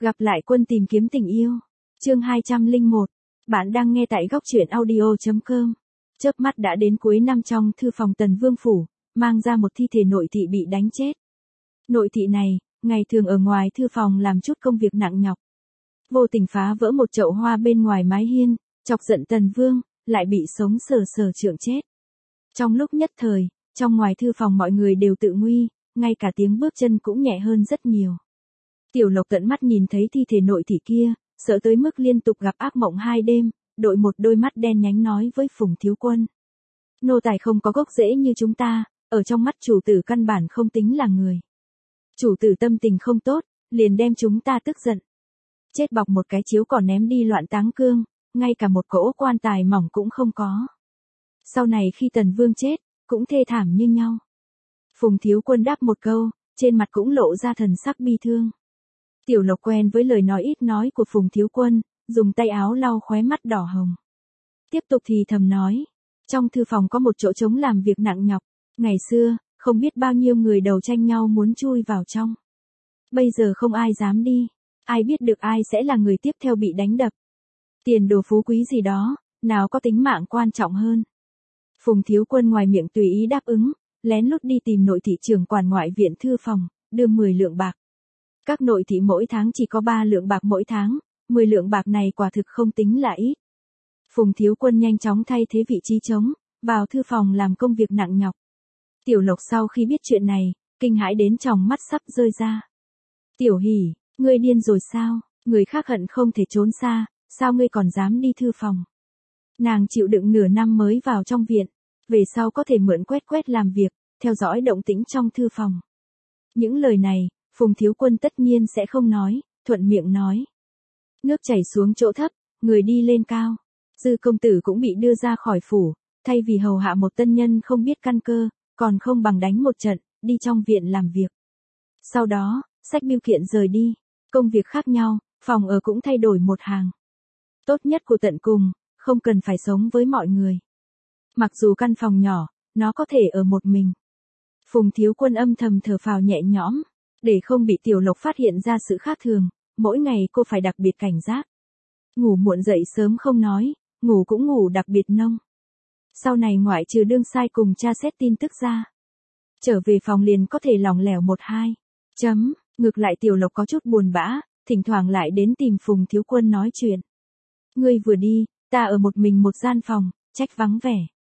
Gặp lại quân tìm kiếm tình yêu. Chương 201. Bạn đang nghe tại góc truyện audio.com. Chớp mắt đã đến cuối năm trong thư phòng Tần Vương phủ, mang ra một thi thể nội thị bị đánh chết. Nội thị này, ngày thường ở ngoài thư phòng làm chút công việc nặng nhọc. Vô tình phá vỡ một chậu hoa bên ngoài mái hiên, chọc giận Tần Vương, lại bị sống sờ sờ chưởng chết. Trong lúc nhất thời, trong ngoài thư phòng mọi người đều tự nguy, ngay cả tiếng bước chân cũng nhẹ hơn rất nhiều. Tiểu Lộc tận mắt nhìn thấy thi thể nội thị kia, sợ tới mức liên tục gặp ác mộng 2 đêm, đội một đôi mắt đen nhánh nói với Phùng Thiếu Quân. Nô tài không có gốc rễ như chúng ta, ở trong mắt chủ tử căn bản không tính là người. Chủ tử tâm tình không tốt, liền đem chúng ta tức giận. Chết bọc một cái chiếu còn ném đi loạn táng cương, ngay cả một cỗ quan tài mỏng cũng không có. Sau này khi Tần Vương chết, cũng thê thảm như nhau. Phùng Thiếu Quân đáp một câu, trên mặt cũng lộ ra thần sắc bi thương. Tiểu Lộc quen với lời nói ít nói của Phùng Thiếu Quân, dùng tay áo lau khóe mắt đỏ hồng. Tiếp tục thì thầm nói, trong thư phòng có một chỗ trống làm việc nặng nhọc, ngày xưa, không biết bao nhiêu người đầu tranh nhau muốn chui vào trong. Bây giờ không ai dám đi, ai biết được ai sẽ là người tiếp theo bị đánh đập. Tiền đồ phú quý gì đó, nào có tính mạng quan trọng hơn. Phùng Thiếu Quân ngoài miệng tùy ý đáp ứng, lén lút đi tìm nội thị trưởng quản ngoại viện thư phòng, đưa 10 lượng bạc. Các nội thị mỗi tháng chỉ có 3 lượng bạc mỗi tháng, 10 lượng bạc này quả thực không tính là ít. Phùng Thiếu Quân nhanh chóng thay thế vị trí trống, vào thư phòng làm công việc nặng nhọc. Tiểu Lộc sau khi biết chuyện này, kinh hãi đến tròng mắt sắp rơi ra. Tiểu Hỷ, ngươi điên rồi sao, người khác hận không thể trốn xa, sao ngươi còn dám đi thư phòng. Nàng chịu đựng nửa năm mới vào trong viện, về sau có thể mượn quét làm việc, theo dõi động tĩnh trong thư phòng. Những lời này, Phùng Thiếu Quân tất nhiên sẽ không nói, thuận miệng nói. Nước chảy xuống chỗ thấp, người đi lên cao. Dư công tử cũng bị đưa ra khỏi phủ, thay vì hầu hạ một tân nhân không biết căn cơ, còn không bằng đánh một trận, đi trong viện làm việc. Sau đó, xách bưu kiện rời đi, công việc khác nhau, phòng ở cũng thay đổi một hàng. Tốt nhất của tận cùng, không cần phải sống với mọi người. Mặc dù căn phòng nhỏ, nó có thể ở một mình. Phùng Thiếu Quân âm thầm thở phào nhẹ nhõm, để không bị Tiểu Lộc phát hiện ra sự khác thường, mỗi ngày cô phải đặc biệt cảnh giác. Ngủ muộn dậy sớm không nói, ngủ cũng ngủ đặc biệt nông. Sau này ngoại trừ đương sai cùng tra xét tin tức ra, trở về phòng liền có thể lỏng lẻo 1-2. Ngược lại Tiểu Lộc có chút buồn bã, thỉnh thoảng lại đến tìm Phùng Thiếu Quân nói chuyện. Ngươi vừa đi, ta ở một mình một gian phòng, trách vắng vẻ.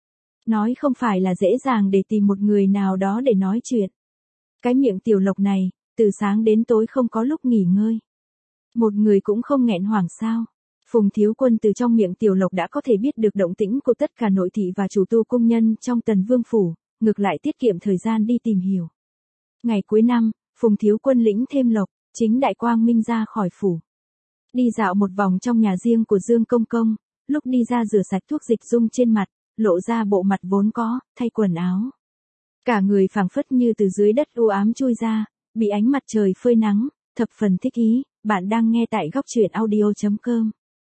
Nói không phải là dễ dàng để tìm một người nào đó để nói chuyện. Cái miệng Tiểu Lộc này, từ sáng đến tối không có lúc nghỉ ngơi. Một người cũng không nghẹn hoảng sao. Phùng Thiếu Quân từ trong miệng Tiểu Lộc đã có thể biết được động tĩnh của tất cả nội thị và chủ tu cung nhân trong Tần Vương phủ, ngược lại tiết kiệm thời gian đi tìm hiểu. Ngày cuối năm, Phùng Thiếu Quân lĩnh thêm lộc, chính đại quang minh ra khỏi phủ. Đi dạo một vòng trong nhà riêng của Dương Công Công, lúc đi ra rửa sạch thuốc dịch dung trên mặt, lộ ra bộ mặt vốn có, thay quần áo. Cả người phảng phất như từ dưới đất u ám chui ra, bị ánh mặt trời phơi nắng, thập phần thích ý. Bạn đang nghe tại góc truyện audio.com.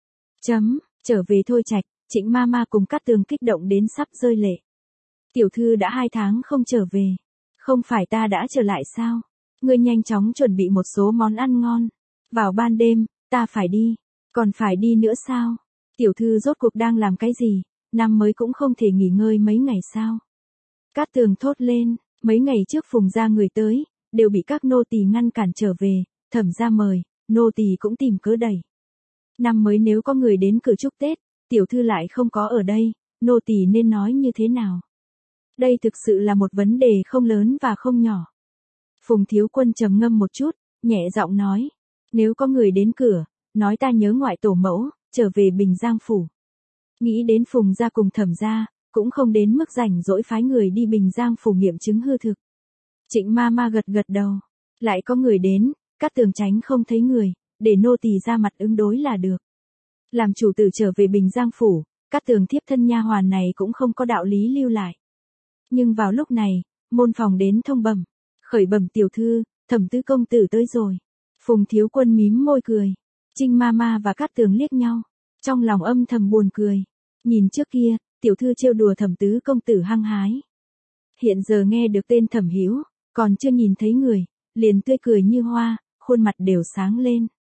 Trở về Thôi Trạch, Trịnh Mama cùng Cát Tường kích động đến sắp rơi lệ. Tiểu thư đã 2 tháng không trở về. Không phải ta đã trở lại sao? Ngươi nhanh chóng chuẩn bị một số món ăn ngon. Vào ban đêm, ta phải đi. Còn phải đi nữa sao? Tiểu thư rốt cuộc đang làm cái gì? Năm mới cũng không thể nghỉ ngơi mấy ngày sao? Cát Tường thốt lên, mấy ngày trước Phùng gia người tới, đều bị các nô tỳ ngăn cản trở về, Thẩm gia mời, nô tỳ cũng tìm cớ đẩy. Năm mới nếu có người đến cửa chúc Tết, tiểu thư lại không có ở đây, nô tỳ nên nói như thế nào? Đây thực sự là một vấn đề không lớn và không nhỏ. Phùng Thiếu Quân trầm ngâm một chút, nhẹ giọng nói, nếu có người đến cửa, nói ta nhớ ngoại tổ mẫu, trở về Bình Giang phủ. Nghĩ đến Phùng gia cùng Thẩm gia, cũng không đến mức rảnh rỗi phái người đi Bình Giang phủ nghiệm chứng hư thực. Trịnh Mama gật đầu, lại có người đến, Cát Tường tránh không thấy người, để nô tỳ ra mặt ứng đối là được. Làm chủ tử trở về Bình Giang phủ, Cát Tường thiếp thân nha hoàn này cũng không có đạo lý lưu lại. Nhưng vào lúc này, môn phòng đến thông bẩm, khởi bẩm tiểu thư, Thẩm tứ công tử tới rồi. Phùng Thiếu Quân mím môi cười, Trinh Mama và Cát Tường liếc nhau, trong lòng âm thầm buồn cười. Nhìn trước kia, tiểu thư trêu đùa Thẩm tứ công tử hăng hái. Hiện giờ nghe được tên Thẩm Hữu, còn chưa nhìn thấy người, liền tươi cười như hoa, khuôn mặt đều sáng lên.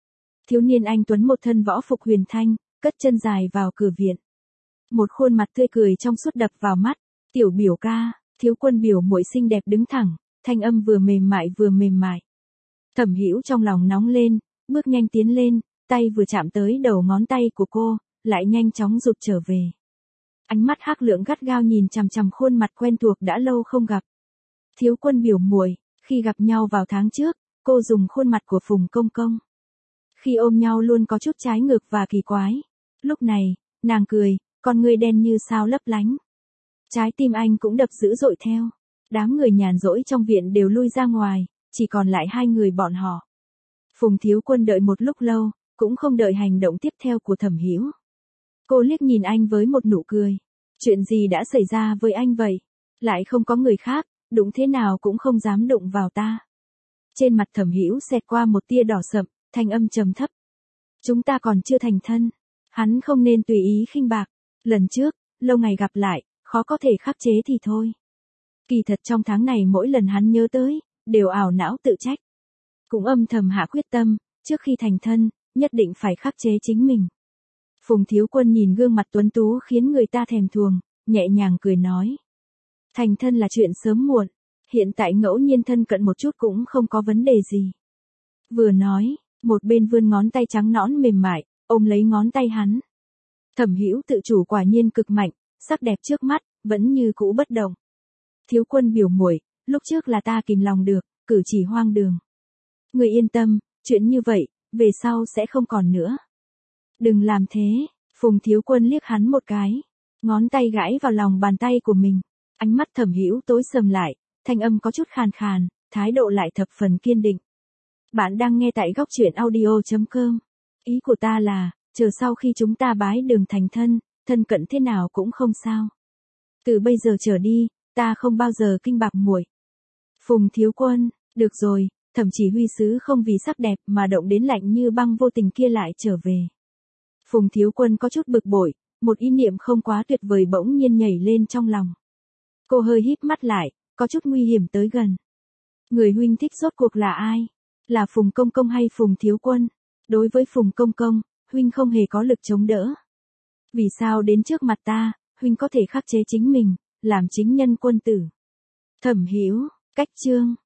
Thiếu niên anh tuấn một thân võ phục huyền thanh, cất chân dài vào cửa viện. Một khuôn mặt tươi cười trong suốt đập vào mắt, "Tiểu biểu ca." Thiếu Quân biểu muội xinh đẹp đứng thẳng, thanh âm vừa mềm mại vừa mềm mại. Thẩm Hữu trong lòng nóng lên, bước nhanh tiến lên, tay vừa chạm tới đầu ngón tay của cô, lại nhanh chóng rụt trở về. Ánh mắt hắc lượng gắt gao nhìn chằm chằm khuôn mặt quen thuộc đã lâu không gặp. Thiếu Quân biểu muội, khi gặp nhau vào tháng trước, cô dùng khuôn mặt của Phùng Công Công. Khi ôm nhau luôn có chút trái ngược và kỳ quái. Lúc này, nàng cười, con ngươi đen như sao lấp lánh. Trái tim anh cũng đập dữ dội theo. Đám người nhàn rỗi trong viện đều lui ra ngoài, chỉ còn lại hai người bọn họ. Phùng Thiếu Quân đợi một lúc lâu, cũng không đợi hành động tiếp theo của Thẩm Hữu. Cô liếc nhìn anh với một nụ cười. Chuyện gì đã xảy ra với anh vậy? Lại không có người khác, đụng thế nào cũng không dám đụng vào ta. Trên mặt Thẩm Hữu xẹt qua một tia đỏ sậm, thanh âm trầm thấp. Chúng ta còn chưa thành thân. Hắn không nên tùy ý khinh bạc. Lần trước, lâu ngày gặp lại, khó có thể khắc chế thì thôi. Kỳ thật trong tháng này mỗi lần hắn nhớ tới, đều ảo não tự trách. Cũng âm thầm hạ quyết tâm, trước khi thành thân, nhất định phải khắc chế chính mình. Phùng Thiếu Quân nhìn gương mặt tuấn tú khiến người ta thèm thuồng, nhẹ nhàng cười nói. Thành thân là chuyện sớm muộn, hiện tại ngẫu nhiên thân cận một chút cũng không có vấn đề gì. Vừa nói, một bên vươn ngón tay trắng nõn mềm mại, ôm lấy ngón tay hắn. Thẩm Hữu tự chủ quả nhiên cực mạnh, sắc đẹp trước mắt, vẫn như cũ bất động. Thiếu Quân biểu muội, lúc trước là ta kìm lòng được, cử chỉ hoang đường. Người yên tâm, chuyện như vậy, về sau sẽ không còn nữa. Đừng làm thế, Phùng Thiếu Quân liếc hắn một cái, ngón tay gãi vào lòng bàn tay của mình. Ánh mắt Thẩm Hữu tối sầm lại, thanh âm có chút khàn khàn, thái độ lại thập phần kiên định. Bạn đang nghe tại góc truyện audio.com. Ý của ta là, chờ sau khi chúng ta bái đường thành thân, thân cận thế nào cũng không sao. Từ bây giờ trở đi, ta không bao giờ kinh bạc muội. Phùng Thiếu Quân, được rồi, Thẩm chỉ huy sứ không vì sắc đẹp mà động đến lạnh như băng vô tình kia lại trở về. Phùng Thiếu Quân có chút bực bội, một ý niệm không quá tuyệt vời bỗng nhiên nhảy lên trong lòng. Cô hơi híp mắt lại, có chút nguy hiểm tới gần. Người huynh thích rốt cuộc là ai? Là Phùng Công Công hay Phùng Thiếu Quân? Đối với Phùng Công Công, huynh không hề có lực chống đỡ. Vì sao đến trước mặt ta, huynh có thể khắc chế chính mình, làm chính nhân quân tử? Thẩm Hữu, cách chương.